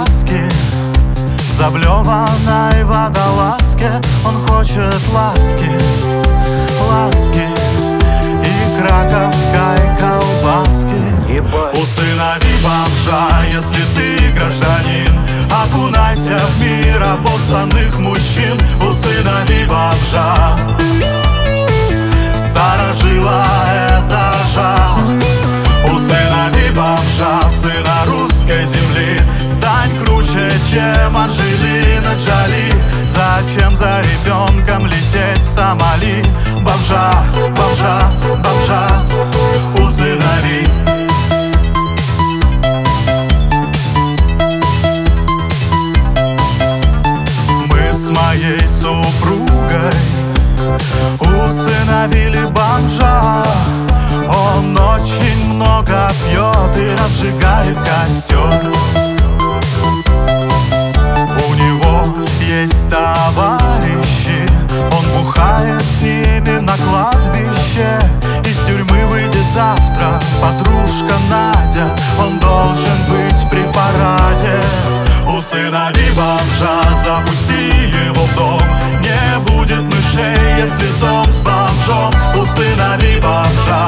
глазки в заблеванной водолазке. Он хочет ласки, ласки и краковской колбаски. Усынови бомжа, если ты гражданин, окунайся в мир обоссанных мужчин. Усынови бомжа, старожила этажа. Усынови бомжа, сына русской земли. Стань круче, чем Анджелина Джоли. Зачем за ребенком лететь в Сомали? Бомжа, бомжа, бомжа, усынови. Мы с моей супругой усыновили бомжа. Он очень много пьет и разжигает костер. У него есть товарищи, он бухает с ними на кладбище. Из тюрьмы выйдет завтра подружка Надя. Он должен быть при параде. Усынови бомжа, запусти его в дом. Не будет мышей, если дом с бомжом. Усынови бомжа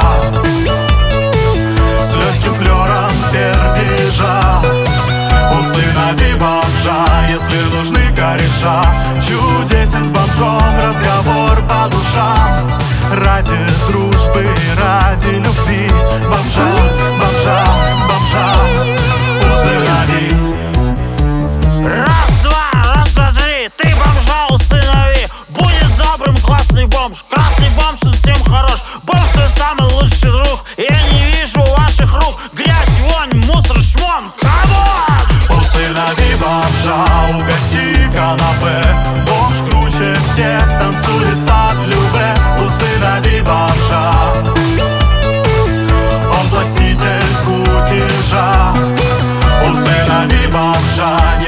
с легким флером пердежа. Усынови бомжа, если нужны кореша. Чудесен с бомжом разговор по душам. Ради дружбы, ради любви. Бомжа, бомжа, бомжа, усынови. Раз, два, три, ты бомжа усынови. Будет добрым классный бомж. Красный бомж совсем хорош. Бомж твой самый лучший друг. Я не вижу ваших рук. Грязь, вонь, мусор, шмон. Камон! Усынови бомжа, угости канапе. Бомж круче всех танцует под любе. Усынови бомжа, он властитель кутежа. Усынови бомжа,